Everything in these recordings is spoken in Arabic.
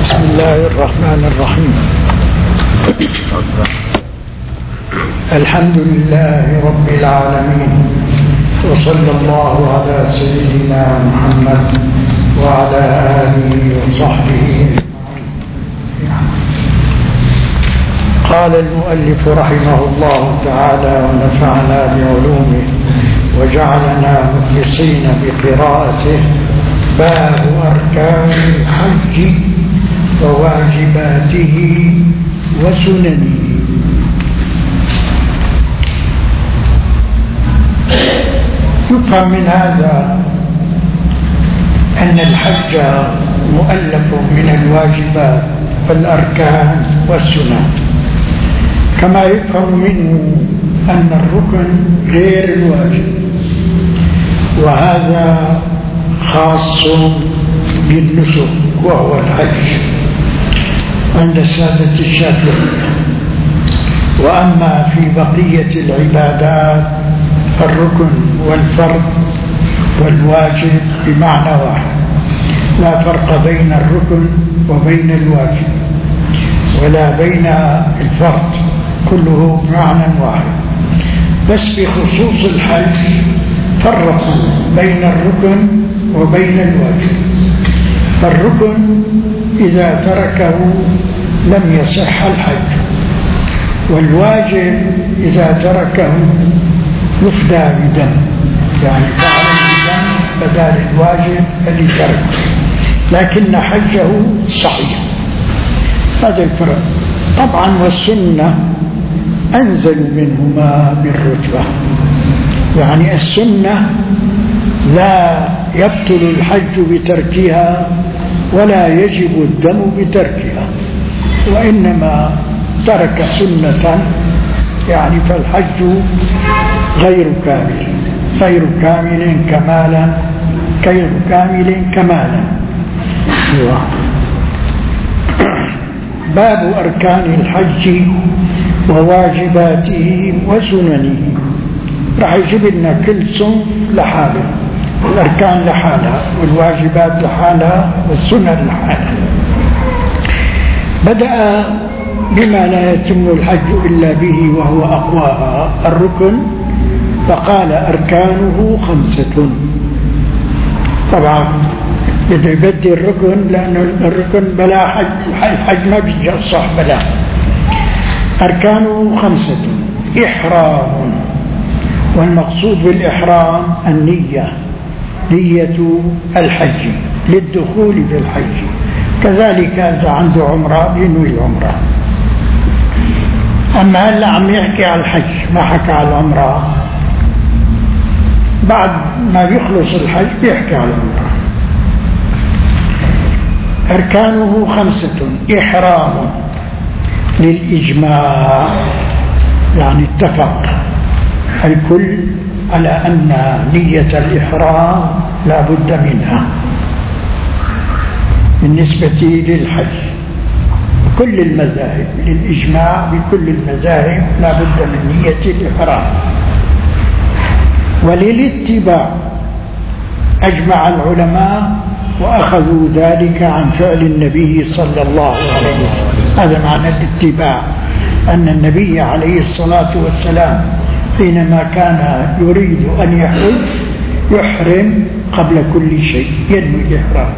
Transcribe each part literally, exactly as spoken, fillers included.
بسم الله الرحمن الرحيم. الحمد لله رب العالمين، وصلى الله على سيدنا محمد وعلى آله وصحبه. قال المؤلف رحمه الله تعالى ونفعنا بعلومه وجعلنا مخلصين بقراءته: باب أركان الحج وواجباته وسننه. يفهم من هذا أن الحج مؤلف من الواجبات والأركان والسنن، كما يفهم منه أن الركن غير الواجب، وهذا خاص بالنسك وهو الحج عند السادة الشافعية. وأما في بقية العبادات فالركن والفرض والواجب بمعنى واحد، لا فرق بين الركن وبين الواجب ولا بين الفرض، كله بمعنى واحد. بس بخصوص الحج فرقوا بين الركن وبين الواجب. فالركن إذا تركه لم يصح الحج، والواجب إذا تركه يفدى بدم، يعني فعل بدم بدال الواجب الذي تركه، لكن حجه صحيح. هذا الفرق. طبعا والسنة أنزل منهما بالرتبة، يعني السنة لا يبطل الحج بتركها ولا يجب الدم بتركها، وإنما ترك سنة يعني فالحج غير كامل غير كامل كمالا غير كامل كمالا. باب أركان الحج وواجباته وسننه. راح يجيب لنا كل صنف لحاله، الأركان لحالها والواجبات لحالها والسنن لحالها. بدأ بما لا يتم الحج إلا به وهو أقواها الركن، فقال أركانه خمسة. طبعا بده يبدي الركن لأن الركن بلا حج، الحج ما بيجي صح بلا. أركانه خمسة: إحرام، والمقصود بالإحرام النية، نية الحج للدخول في الحج. كذلك إذا عنده عمرة ينوي العمرة. أما هلا عم يحكي على الحج، ما حكى على العمرة. بعد ما يخلص الحج بيحكي على العمرة. أركانه خمسة: إحرام للإجماع، يعني اتفق الكل على أن نية الإحرام لا بد منها بالنسبة للحج. كل المذاهب للإجماع بكل المذاهب لا بد من نية الإحرام. وللاتباع أجمع العلماء وأخذوا ذلك عن فعل النبي صلى الله عليه وسلم. هذا معنى الاتباع، أن النبي عليه الصلاة والسلام حينما كان يريد أن يحج يحرم قبل كل شيء، ينوي الإحرام.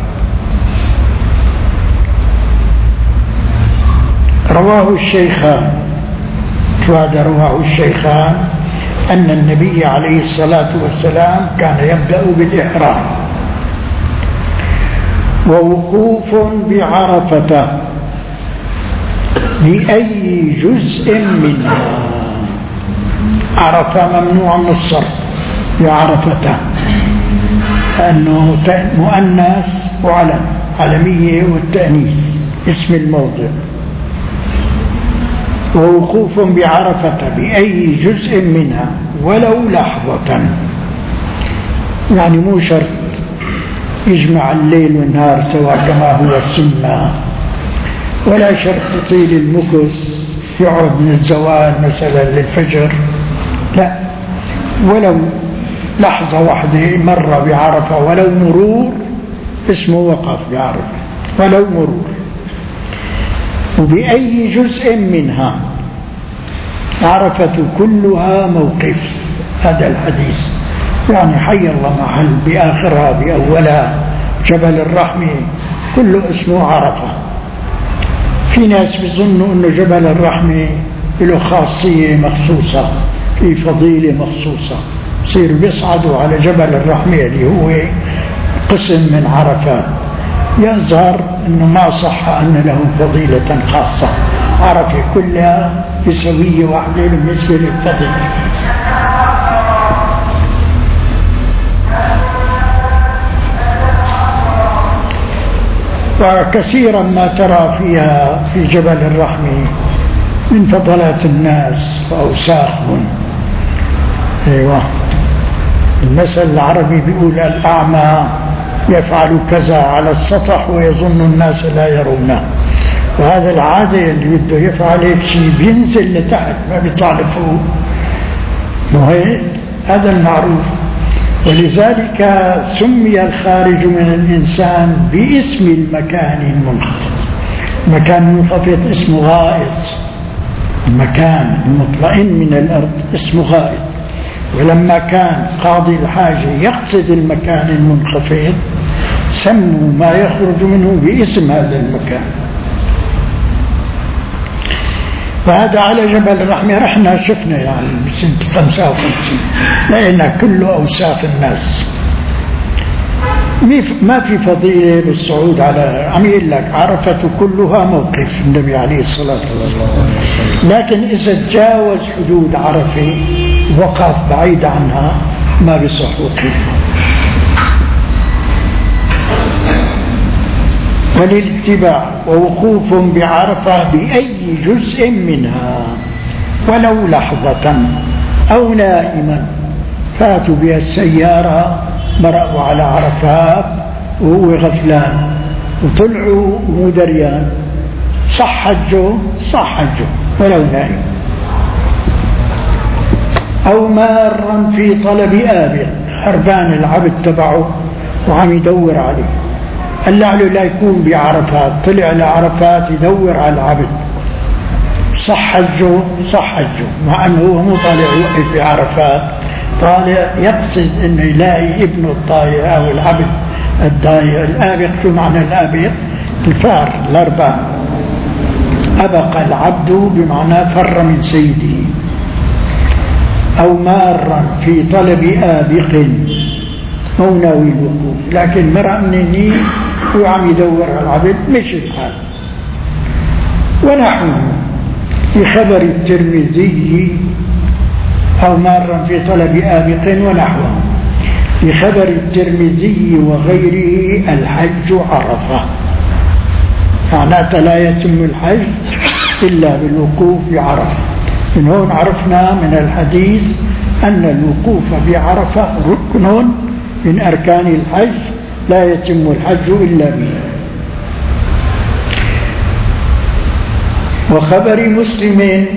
رواه الشيخان، فهذا رواه الشيخان أن النبي عليه الصلاة والسلام كان يبدأ بالإحرام. ووقوف بعرفة بأي جزء منها. عرفة ممنوع من الصرف بعرفة، لأنه مؤنث وعلم، علمية والتأنيث اسم الموضع. ووقوف بعرفة بأي جزء منها ولو لحظة، يعني مو شرط يجمع الليل والنهار سواء كما هو السنة، ولا شرط تطيل المكث يقعد من الزوال مثلا للفجر، لا، ولو لحظة واحدة مرة بعرفة ولو مرور اسمه وقف بعرفة ولو مرور. وبأي جزء منها. عرفة كلها موقف، هذا الحديث يعني حي الله محل بآخرها بأولها. جبل الرحمة كله اسمه عرفة. في ناس بيظنوا أنه جبل الرحمة له خاصية مخصوصة، في فضيلة مخصوصة، يصير بيصعدوا على جبل الرحمة اللي هو قسم من عرفات. يظهر أنه ما صح أن له فضيلة خاصة، عرفة كلها بسوية واحدة بالنسبة للفضيلة. وكثيرا ما ترى فيها في جبل الرحمة من فضلات الناس وأوساخهم. أيوة، المثل العربي بيقول الأعمى يفعل كذا على السطح ويظن الناس لا يرونه، وهذا العادة اللي بده يفعل هيك شيء بينزل لتحت ما بيطلع لفوق، وهي هذا المعروف. ولذلك سمي الخارج من الإنسان باسم المكان المنخفض. المكان المنخفض اسمه غائط، المكان المطمئن من الأرض اسمه غائط. ولما كان قاضي الحاجة يقصد المكان المنخفض سموا ما يخرج منه باسم هذا المكان. وهذا على جبل الرحمة رحنا شفنا يعني بسنة خمسة وخمسين، لأن كله أوساخ الناس. ما في فضيلة بالصعود على، عم يقول لك عرفة كلها موقف النبي عليه الصلاة والسلام، لكن إذا تجاوز حدود عرفة وقف بعيد عنها ما بيصح وقوفه. وللاتباع ووقوف بعرفة بأي جزء منها ولو لحظة أو نائما. فاتوا بها السيارة مرأوا على عرفات وهو غفلان وطلعوا وهو دريان، صح حجه صح حجه ولو نائم. أو مارا في طلب آبق، هربان العبد تبعه وعم يدور عليه، قال له لا يكون بعرفات، طلع لعرفات يدور على العبد، صح حجه صح حجه، مع أنه هو مو طالع يوقف بعرفات، طالع يقصد أنه يلاقي ابنه الضايع أو العبد الضايع. الآبق شو معنى الآبق؟ الفار الأربع. أبق العبد بمعنى فر من سيده. أو مارا في طلب آبق مو ناوي الوقوف، لكن مرأ من النيل وعم يدور على العبد مش الحال. ونحوه في خبر الترمذي أو مارا في طلب آبق ونحوه في خبر الترمذي وغيره الحج عرفة، معناته لا يتم الحج إلا بالوقوف بعرفة. من هون عرفنا من الحديث أن الوقوف بعرفة ركن من أركان الحج، لا يتم الحج إلا به. وخبر مسلم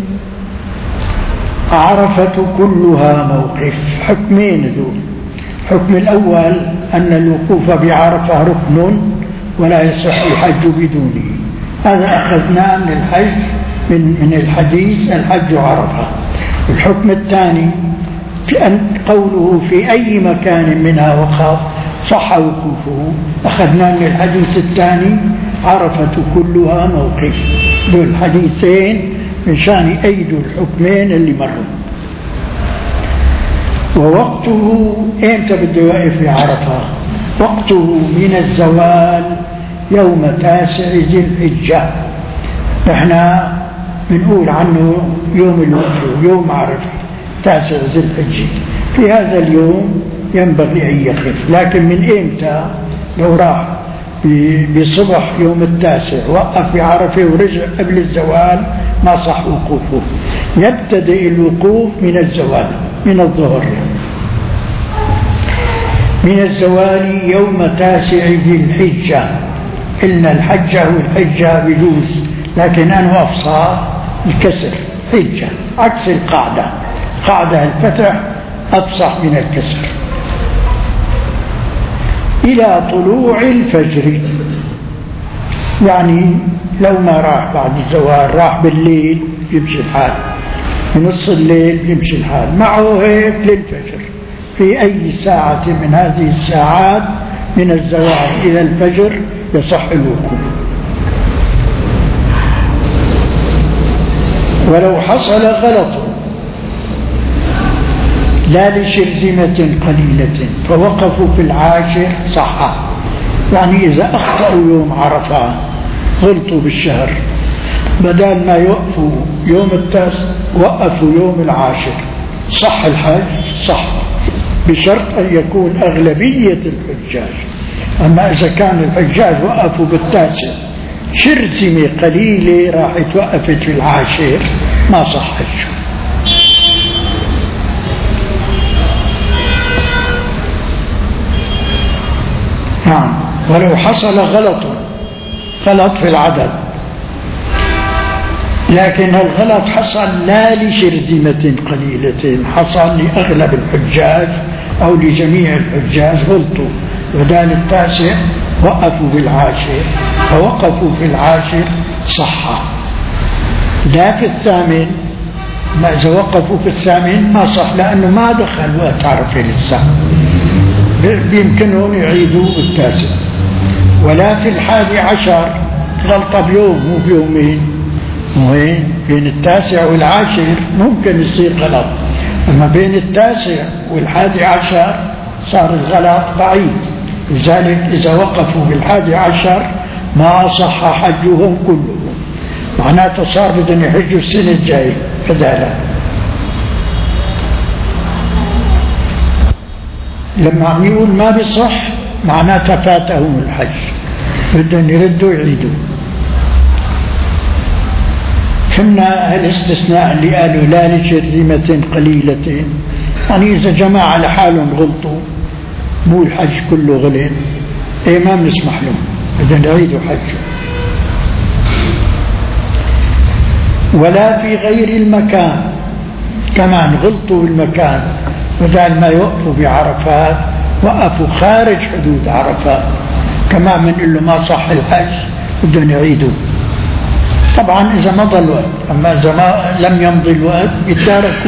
عرفة كلها موقف. حكمين دول. حكم الأول أن الوقوف بعرفة ركن ولا يصح الحج بدونه، هذا أخذناه من الحج من, من الحديث الحج عرفة. الحكم الثاني في أن قوله في أي مكان منها وقف صح وقوفه، أخذنا من الحديث الثاني عرفة كلها موقف. دول حديثين من شان أيدوا الحكمين اللي مروا. ووقته إمتى بده يوقف في عرفة؟ وقته من الزوال يوم تاسع ذي الحجة. نحن بنقول عنه يوم الوقف يوم عرفة تاسع ذي الحجة. في هذا اليوم ينبغي أن يخف، لكن من إمتى؟ لو راح بصبح يوم التاسع وقف بعرفة ورجع قبل الزوال ما صح وقوفه. يبتدئ الوقوف من الزوال من الظهر، من الزوال يوم تاسع ذي الحجة. إن الحجة والحجة بجوز، لكن أنا أفصى الكسر حجة عكس القاعدة، قاعدة الفتح أفصح من الكسر. إلى طلوع الفجر، يعني لو ما راح بعد الزوال راح بالليل يمشي الحال، بنص الليل يمشي الحال، معه هيك للفجر. في أي ساعة من هذه الساعات من الزوال إلى الفجر يصح الوقوف. ولو حصل غلط لا لشرذمة قليلة فوقفوا في العاشر صح. يعني إذا أخطأوا يوم عرفة غلطوا بالشهر، بدل ما يوقفوا يوم التاسع وقفوا يوم العاشر، صح الحج صح، بشرط أن يكون أغلبية الحجاج. أما إذا كان الحجاج وقفوا بالتاسع شرذمة قليلة راح توقفت في العاشر ما صح حجه. نعم. ولو حصل غلط غلط في العدد، لكن الغلط حصل لا لشرذمة قليلة، حصل لأغلب الحجاج أو لجميع الحجاج غلطوا، بدال التاسع وقفوا بالعاشر، فوقفوا في العاشر صح. لا في الثامن، ما إذا وقفوا في الثامن ما صح، لأنه ما دخل وقت عرفة لسه، بيمكنهم يعيدوا التاسع. ولا في الحادي عشر، غلطة بيوم مو بيومين، وين بين التاسع والعاشر ممكن يصير غلط، أما بين التاسع والحادي عشر صار الغلط بعيد. لذلك إذا وقفوا بالحادي عشر ما صح حجهم كلهم، معناته صار بدهم يحجوا السنة الجاية بدالا. لما عم يقول ما بيصح معناته فاتهم الحج، بدهم يردوا يعيدوا. فهمنا الاستثناء اللي قالوا لا لشرذمة قليلة، يعني إذا جماعة لحالهم غلطوا مو الحج كله غلط، إيه ما بنسمح لهم، بدهم يعيدوا حجه. ولا في غير المكان، كمان غلطوا بالمكان، بدل ما يوقفوا بعرفات وقفوا خارج حدود عرفات، كمان بنقول له ما صح الحج بدهم يعيدوا. طبعا إذا مضى الوقت، أما إذا ما لم يمضي الوقت يتاركوا.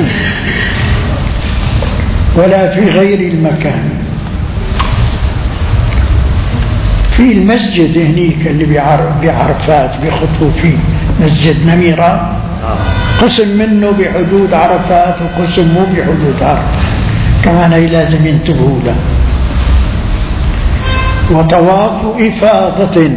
ولا في غير المكان، في المسجد هنيك اللي بعرفات بيخطوا فيه مسجد نميرة، قسم منه بحدود عرفات وقسم مو بحدود عرفات، كمان هي لازم ينتبهوا له. وطواف إفاضة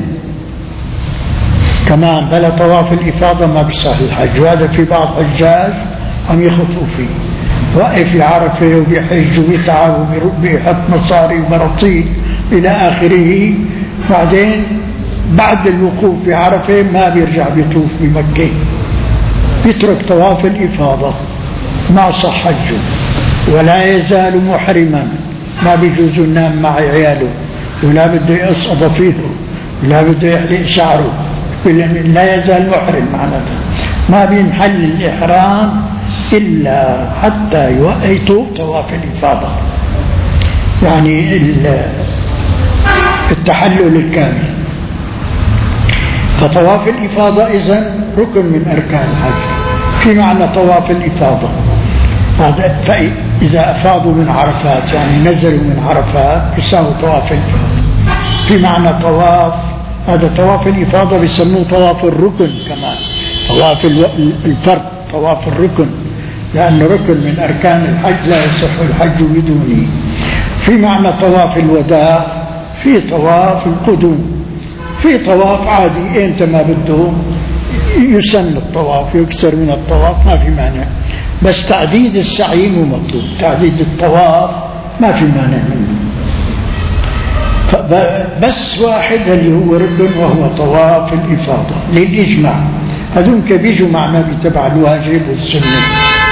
كمان، بلا طواف الإفاضة ما بيصح الحج، وهذا في بعض الحجاج عم يخطوا فيه، وقف يعرفه وبيحج وبيتعب وبيحط مصاري وبرطيل إلى آخره، بعدين بعد الوقوف في عرفة ما بيرجع بيطوف بمكة، بيترك طواف الإفاضة ما صح حجه. ولا يزال محرما، ما بيجوز ينام مع عياله، ولا بده يقص أظافيره، ولا بده يحلق شعره، لا يزال محرم معناته، ما بينحل الإحرام إلا حتى يطوف طواف الإفاضة، يعني التحلل الكامل. فطواف الإفاضة إذن ركن من أركان الحج، في معنى طواف الإفاضة. فإذا أفاضوا من عرفات يعني نزلوا من عرفات يساوي طواف الإفاضة. في معنى طواف، هذا طواف الإفاضة بيسموه طواف الركن كمان، طواف الفرد، طواف الركن، لأنه ركن من أركان الحج لا يصح الحج بدونه. في معنى طواف الوداع، في طواف القدوم، في طواف عادي انت ما بده يسن الطواف يكسر من الطواف ما في مانع، بس تعديد السعي مو مطلوب، تعديد الطواف ما في مانع منه. بس واحد اللي هو ركن وهو طواف الإفاضة للإجماع، هذون بيجوا مع ما بيتبع الواجب والسنة.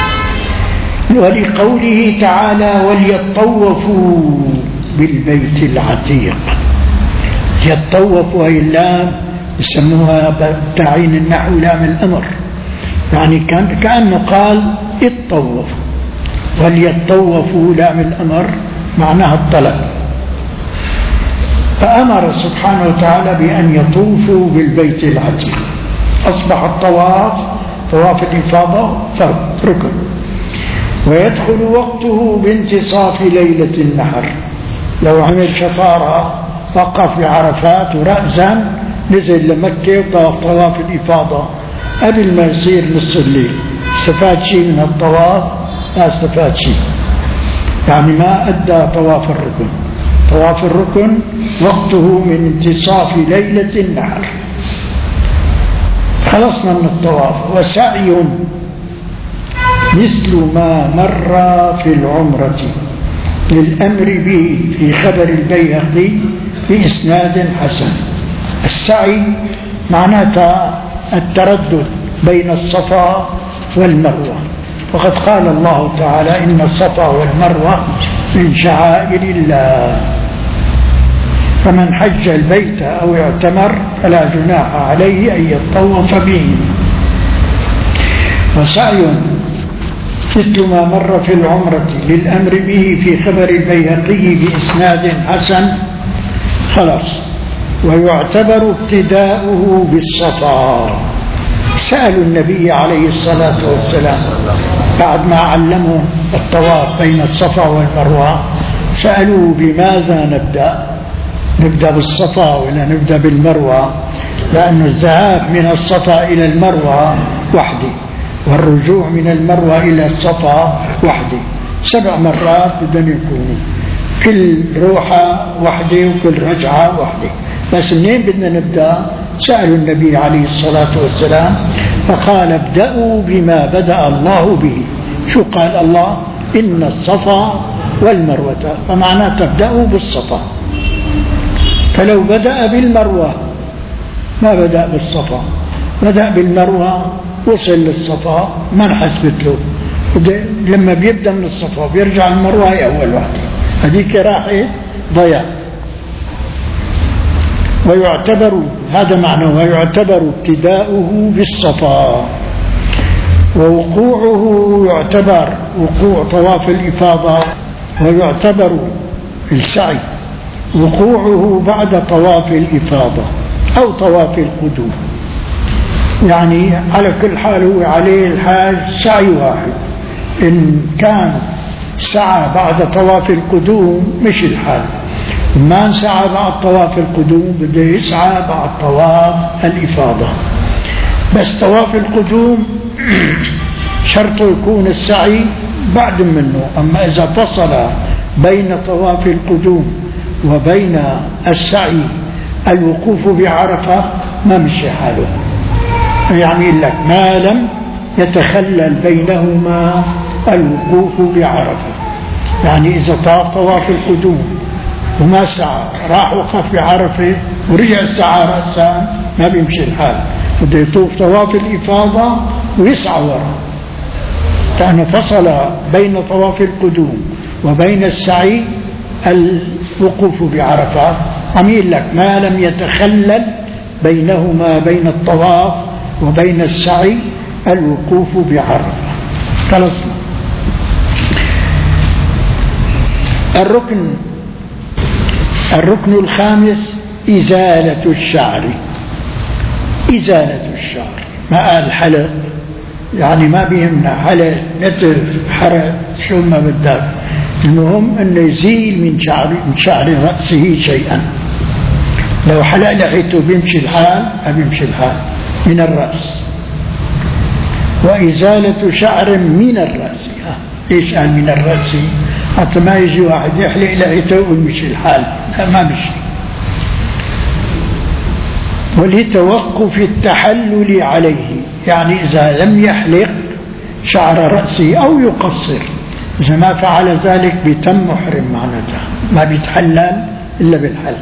ولقوله تعالى وليطوفوا بالبيت العتيق، يطوفوا هي اللام يسموها بتعيين النحو لام الأمر، يعني كان كأنه قال اتطوفوا، وليطوفوا لام الأمر معناها الطلب. فأمر سبحانه وتعالى بأن يطوفوا بالبيت العتيق. أصبح الطواف طواف الإفاضة فرض ركن، ويدخل وقته بانتصاف ليلة النحر. لو عمل شطارة وقف بعرفات ورأسا نزل لمكة وطاف طواف الإفاضة قبل ما يصير نص الليل، استفاد شيء من الطواف؟ لا استفاد شيء، يعني ما أدى طواف الركن. طواف الركن وقته من انتصاف ليلة النحر. خلصنا من الطواف. وسعي مثل ما مر في العمرة للأمر به في خبر البيهقي بإسناد حسن. السعي معناتها التردد بين الصفا والمروة، وقد قال الله تعالى إن الصفا والمروة من شعائر الله، فمن حج البيت أو اعتمر فلا جناح عليه أن يطوف به. وسعي مثل ما مر في العمرة للأمر به في خبر البيهقي بإسناد حسن. خلاص. ويعتبر ابتداؤه بالصفا. سألوا النبي عليه الصلاة والسلام بعد ما علموا الطواف بين الصفا والمروة، سألوه بماذا نبدأ؟ نبدأ بالصفا ولا نبدأ بالمروة؟ لأن الذهاب من الصفا إلى المروة وحده، والرجوع من المروة إلى الصفا وحده، سبع مرات بدهم يكونوا، كل روحة وحده وكل رجعة وحده. بس منين بدنا نبدأ؟ سألوا النبي عليه الصلاة والسلام فقال ابدأوا بما بدأ الله به. شو قال الله؟ إن الصفا والمروة، فمعناه تبدأوا بالصفا. فلو بدأ بالمروة ما بدأ بالصفا، بدأ بالمروة وصل للصفا ما انحسبت له. لما بيبدأ من الصفا بيرجع المروة هي أول واحدة، هذيك راحت ضياع. ويعتبر هذا معنى ويعتبر ابتداؤه بالصفا. ووقوعه يعتبر وقوع طواف الإفاضة، ويعتبر السعي وقوعه بعد طواف الإفاضة أو طواف القدوم. يعني على كل حال هو عليه الحاج سعي واحد. إن كان سعى بعد طواف القدوم مش الحال، ما سعى بعد طواف القدوم بده يسعى بعد طواف الإفاضة. بس طواف القدوم شرطه يكون السعي بعد منه. أما إذا فصل بين طواف القدوم وبين السعي الوقوف بعرفة ما مشي حاله. يعني لك ما لم يتخلل بينهما الوقوف بعرفة، يعني إذا طاف طواف القدوم وما سعى راح وقف بعرفة ورجع سعى رأسا ما بيمشي الحال، بده يطوف طواف الإفاضة ويسعى وراء، لأنه فصل بين طواف القدوم وبين السعي الوقوف بعرفة. عميل لك ما لم يتخلل بينهما بين الطواف وبين السعي الوقوف بعرفة. خلصنا. الركن الركن الخامس إزالة الشعر. إزالة الشعر ما قال حلق، يعني ما بيهمنا حلق نتف حرق شو ما بدك، المهم أنه يزيل من شعر من شعر رأسه شيئا. لو حلق لحيته بيمشي الحال ما بيمشي الحال من الرأس. وإزالة شعر من الرأس. ليش قال من الرأس؟ حتى ما يجي واحد يحلق لحيته ويمشي الحال، لا ما بيمشي. ولتوقف التحلل عليه، يعني إذا لم يحلق شعر رأسه أو يقصر، إذا ما فعل ذلك بتم محرم معناتها ما بيتحلل إلا بالحلق.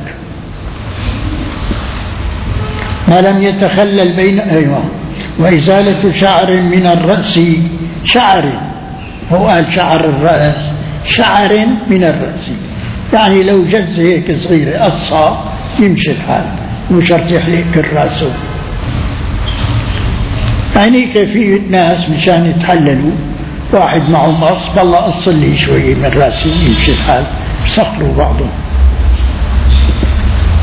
ما لم يتخلل بين أيوة. وإزالة شعر من الرأس، شعر هو قال شعر الرأس، شعر من الرأس، يعني لو جز هيك صغيرة قصة يمشي الحال، مو شرط يحلق كل رأسه. يعني كيفية ناس مشان يتحللوا، واحد معه مقص بالله قص لي شوية من رأسي يمشي الحال، بسخروا بعضهم.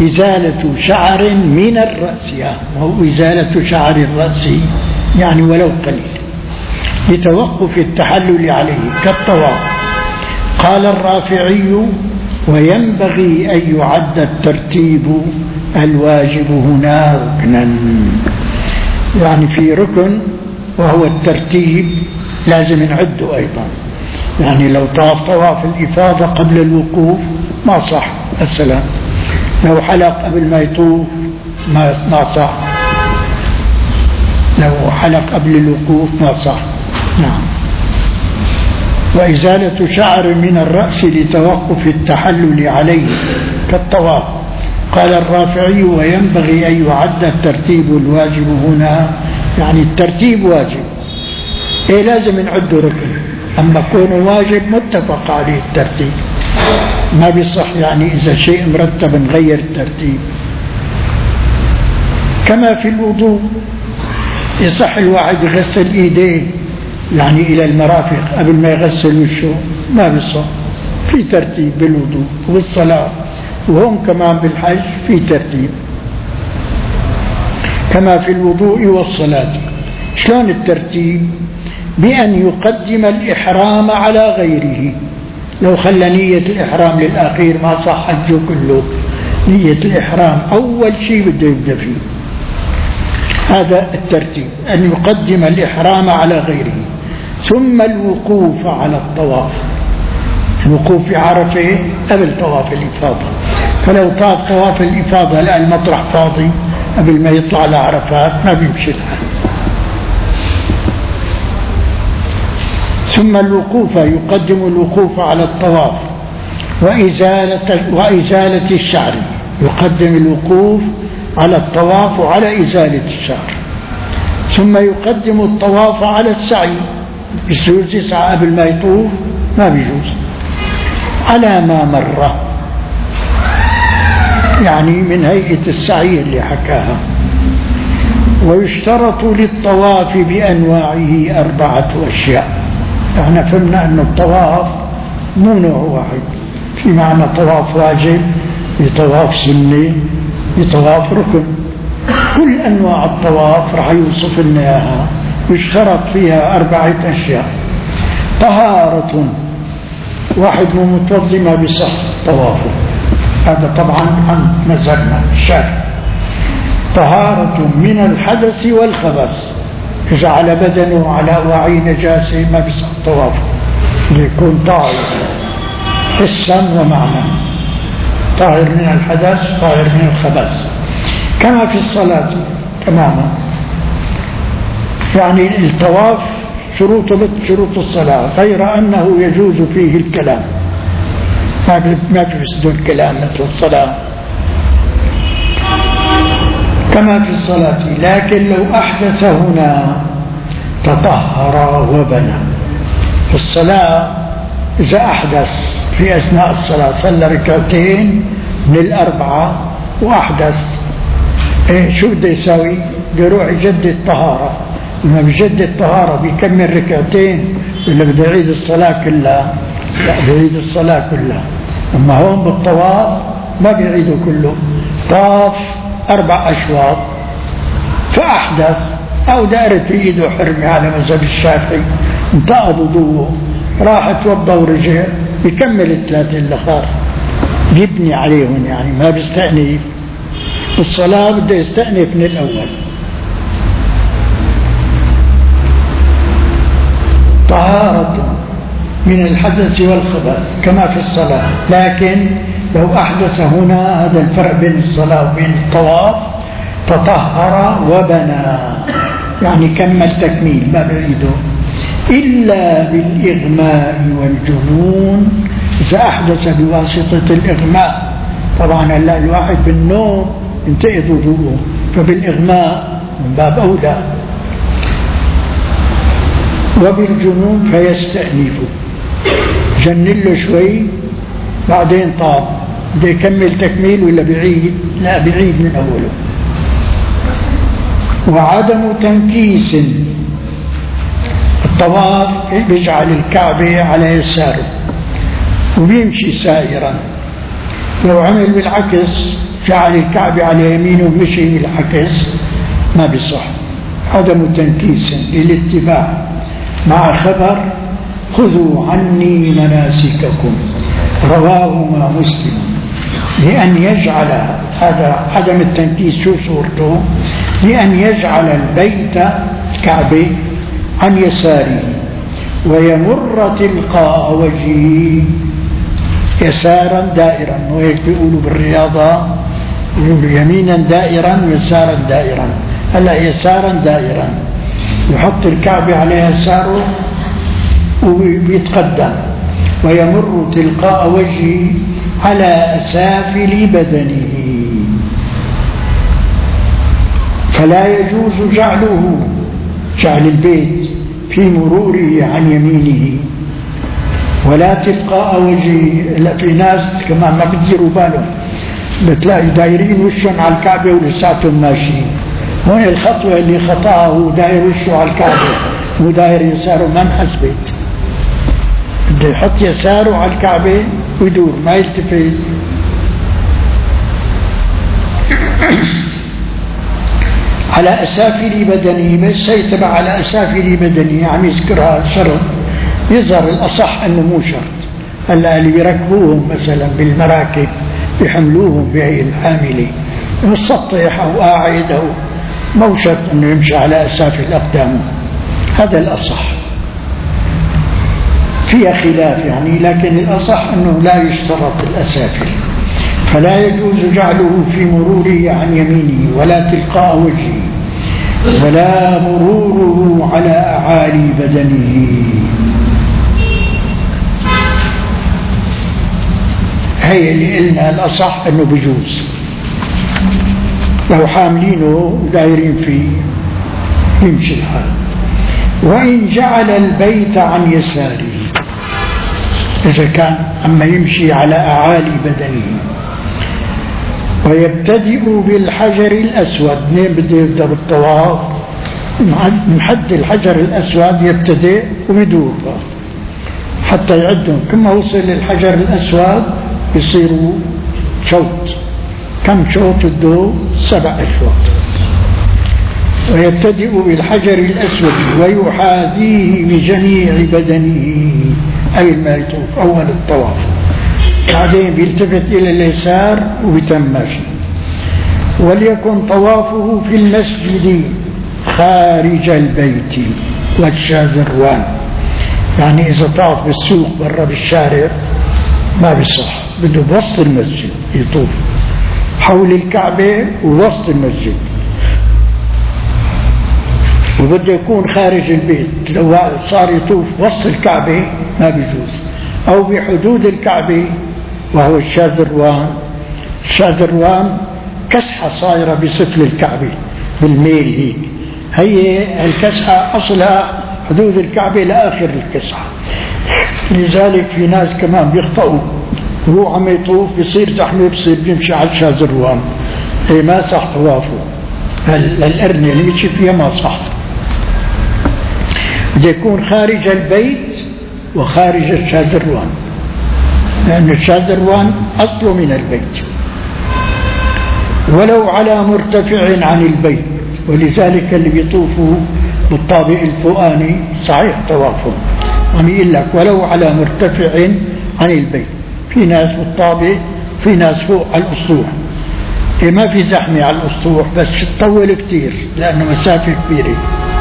إزالة شعر من الرأس، أو إزالة شعر الرأس يعني ولو قليل، لتوقف التحلل عليه كالطواف. قال الرافعي: وينبغي أن يعد الترتيب الواجب هنا ركنا، يعني في ركن وهو الترتيب لازم نعده أيضا. يعني لو طاف طواف الإفاضة قبل الوقوف ما صح السلام، لو حلق قبل ما يطوف ما صح، لو حلق قبل الوقوف ما صح. نعم. وإزالة شعر من الرأس لتوقف التحلل عليه كالطواف. قال الرافعي: وينبغي أن يعد الترتيب الواجب هنا، يعني الترتيب واجب، إيه لازم نعد ركن، أما كونه واجب متفق عليه الترتيب، ما بيصح يعني إذا شيء مرتب نغير الترتيب. كما في الوضوء يصح الواحد يغسل إيديه يعني إلى المرافق قبل ما يغسل وشه، ما بيصح، في ترتيب بالوضوء. والصلاة وهم كمان بالحج في ترتيب، كما في الوضوء والصلاة. شلون الترتيب؟ بأن يقدم الإحرام على غيره. لو خلى نية الإحرام للأخير ما صح حجه كله، نية الإحرام أول شيء بده يبدأ فيه، هذا الترتيب، أن يقدم الإحرام على غيره. ثم الوقوف على الطواف، الوقوف في عرفة قبل طواف الإفاضة، فلو طاف طواف الإفاضة لقى المطرح فاضي قبل ما يطلع لعرفات ما بيمشي الحال. ثم الوقوف، يقدم الوقوف على الطواف وإزالة, وإزالة الشعر، يقدم الوقوف على الطواف وعلى إزالة الشعر. ثم يقدم الطواف على السعي، بيجوز يسعى قبل ما يطوف؟ ما بيجوز، على ما مر، يعني من هيئة السعي اللي حكاها. ويشترط للطواف بأنواعه أربعة أشياء. احنا فهمنا أن الطواف مو نوع واحد، في معنى طواف واجب، بطواف سنة، بطواف ركن، كل أنواع الطواف رح يوصف لنا إياها. يشترط فيها أربعة أشياء: طهارة، واحد مو متوضي ما بيصح طوافه، هذا طبعا عن مذهبنا الشافعي. طهارة من الحدث والخبث، إذا على بدنه وعلى وعي نجاسة ما بيصح طوافه، يكون طاهر حسا ومعنى، طاهر من الحدث طاهر من الخبث. كما في الصلاة تماما، يعني الطواف شروط مثل شروط الصلاة، غير أنه يجوز فيه الكلام، ما بيفسد الكلام مثل الصلاة كما في الصلاة. لكن لو أحدث هنا تطهر وبنى. في الصلاة إذا أحدث في أثناء الصلاة، صلى ركعتين من الأربعة وأحدث، إيه شو بده يساوي؟ بده يروح يجدد الطهارة. لما بيجدد الطهارة بيكمل ركعتين ولا بده يعيد الصلاة كلها؟ لا، بيعيد الصلاة كلها. أما هون بالطواف ما بيعيدوا كله، طاف أربع أشواط فأحدث أو دائرة في إيده حرمة على مذهب الشافعي، انتقض وضوءه، راح توضى ورجع، بيكمل الثلاثة الأخر، بيبني عليهم، يعني ما بيستأنف. الصلاة بده يستأنف من الأول. طهارة من الحدث والخبث كما في الصلاة، لكن لو أحدث هنا، هذا الفرق بين الصلاة وبين الطواف، تطهر وبنى، يعني كمل تكميل ما بعيده، إلا بالإغماء والجنون. إذا أحدث بواسطة الإغماء، طبعا هلا الواحد بالنوم ينتقض وضوءه، فبالإغماء من باب أولى. وبالجنون فيستأنف، جنن له شوي بعدين طاب، بده يكمل تكميل ولا بعيد؟ لا، بعيد من أوله. وعدم تنكيس، الطواف بيجعل الكعبة على يساره وبيمشي سائرا، لو عمل بالعكس جعل الكعبة على يمينه ومشي بالعكس ما بيصح. عدم تنكيس للاتباع مع خبر خذوا عني مناسككم رواهما مسلم، لأن يجعل هذا عدم التنكيس شو صورته؟ لأن يجعل البيت الكعبة عن يساره ويمر تلقاء وجهه يسارا دائرا، وهيك بيقولوا بالرياضة يقولوا يمينا دائرا يسارا دائرا. هلا يسارا دائرا يحط الكعبة على يساره وبيتقدم ويمر تلقاء وجهه على أسافل بدنه، فلا يجوز جعله جعل البيت في مروره عن يمينه ولا تلقاء وجهه. لا، في ناس كمان ما بتديروا بالهم، بتلاقي دايرين وشهم على الكعبة ولساتهم ماشيين. هون الخطوة اللي خطأها هو داير وشه على الكعبة وداير يساره ما انحسبت. بده يحط يساره على الكعبة ويدور ما يلتفت. على أسافل بدنه، بس يتبع على أسافل بدنه يعني يذكرها شرط، يظهر الأصح أنه مو شرط. هلا اللي بيركبوهم مثلا بالمراكب بيحملوهم بهي الحاملة السطح أو قاعد أو مو شرط أنه يمشي على أسافل أقدامه، هذا الأصح. فيها خلاف يعني، لكن الأصح أنه لا يشترط الأسافل. فلا يجوز جعله في مروره عن يمينه ولا تلقاء وجهه ولا مروره على أعالي بدنه. هي اللي قلنا الأصح أنه بجوز لو حاملينه ودايرين فيه يمشي الحال. وإن جعل البيت عن يساره، إذا كان أما يمشي على أعالي بدنه، ويبتدئ بالحجر الأسود. منين بده يبدأ بالطواف؟ من حد الحجر الأسود يبتدئ ويدور حتى يعدهم. كما وصل للحجر الأسود يصيروا شوط. كم شوط بده؟ سبع أشواط. ويبتدئ بالحجر الأسود ويحاذيه بجميع بدنه، أي ما يطوف أول الطواف. بعدين بيلتفت إلى اليسار وبيتم ماشي. وليكن طوافه في المسجد خارج البيت والشاذروان، يعني إذا طاف بالسوق برا بالشارع ما بيصح، بده بوسط المسجد يطوف حول الكعبة ووسط المسجد. وبده يكون خارج البيت، لو صار يطوف وسط الكعبة ما بيجوز، أو بحدود الكعبة وهو الشاذروان. الشاذروان كسحة صايرة بسفل الكعبة بالميل هيك، هي الكسحة أصلها حدود الكعبة لآخر الكسحة. لذلك في ناس كمان بيخطئوا وهو عم يطوف بيصير زحمة، بيصير بيمشي على الشاذروان، هي ما صح طوافه. الأرنية اللي يمشي فيها ما صح. بده يكون خارج البيت وخارج الشاذروان، لأن الشاذروان أصله من البيت، ولو على مرتفع عن البيت. ولذلك اللي بيطوفوا بالطابق الفوقاني صحيح طوافهم، عم يقول لك ولو على مرتفع عن البيت. في ناس بالطابق، في ناس فوق على الأسطوح. إيه ما في زحمة على الأسطوح، بس تطول كتير لأنه مسافة كبيرة.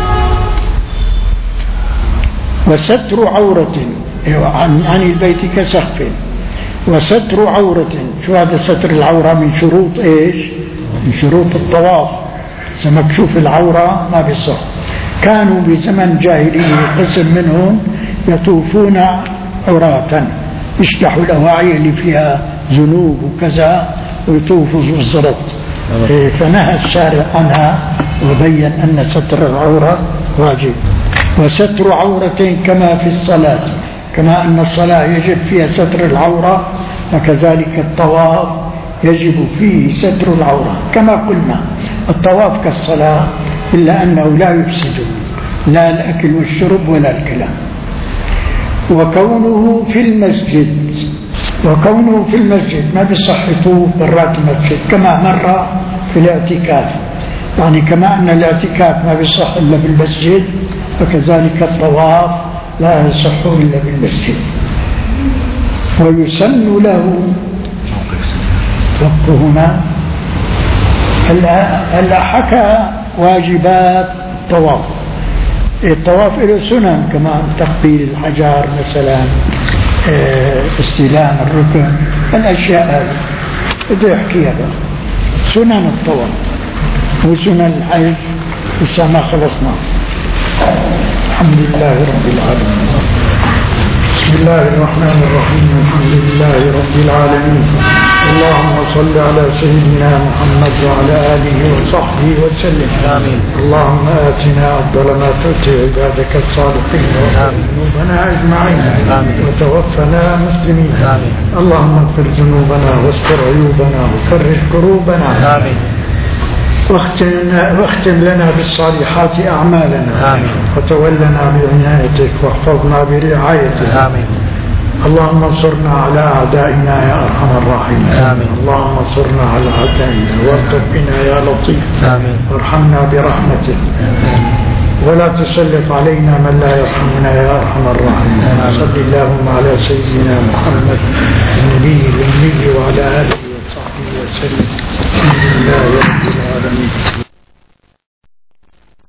وستر عورة عن, عن البيت كسقف. وستر عورة، شو هذا ستر العورة؟ من شروط إيش؟ من شروط الطواف. إذا مكشوف العورة ما بيصح. كانوا بزمن جاهلية قسم منهم يطوفون عراة، يشلحوا الأواعي اللي فيها ذنوب وكذا ويطوفوا بالزرط. فنهى الشارع عنها وبين أن ستر العورة واجب. وستر عورة كما في الصلاة، كما أن الصلاة يجب فيها ستر العورة، وكذلك الطواف يجب فيه ستر العورة. كما قلنا الطواف كالصلاة، إلا أنه لا يفسد لا الأكل والشرب ولا الكلام. وكونه في المسجد وكونه في المسجد ما بيصح يطوف برات المسجد كما مر في الاعتكاف، يعني كما أن الاعتكاف ما بيصح إلا بالمسجد فكذلك الطواف لا يصح إلا بالمسجد. ويسن له وقف هنا. هلا حكى واجبات الطواف. الطواف له سنن كما تقبيل الحجر مثلا، استلام الركن، الأشياء هذه بده يحكيها بقى. سنن الطواف وسنن الحج لسه ما خلصنا. الحمد لله رب العالمين. بسم الله الرحمن الرحيم. الحمد لله رب العالمين. اللهم صل على سيدنا محمد وعلى آله وصحبه وسلم. آمين. اللهم آتنا أفضل ما تؤتي عبادك الصالحين واغفر ذنوبنا أجمعين. آمين. وتوفنا مسلمين. آمين. اللهم اغفر ذنوبنا واستر عيوبنا وفرج كروبنا. آمين. واختم, واختم لنا بالصالحات أعمالنا. آمين. وتولنا بعنايتك واحفظنا برعايتك. آمين. اللهم انصرنا على أعدائنا يا أرحم الراحمين. آمين. اللهم انصرنا على أعدائنا وارزق بنا يا لطيف. آمين. وارحمنا برحمتك. آمين. ولا تسلط علينا من لا يرحمنا يا أرحم الراحمين. صل اللهم على سيدنا محمد النبي الأمي وعلى آله وصحبه وسلم. بسم الله